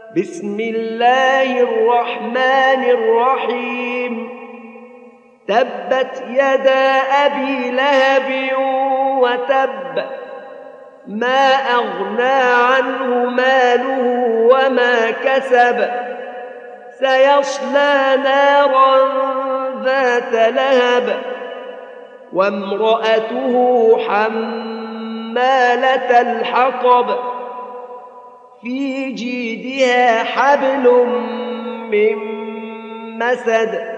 بسم الله الرحمن الرحيم تبت يدا أبي لهب وتب ما أغنى عنه ماله وما كسب سيصلى نارا ذات لهب وامرأته حمالة الحطب في جيدها حبل من مسد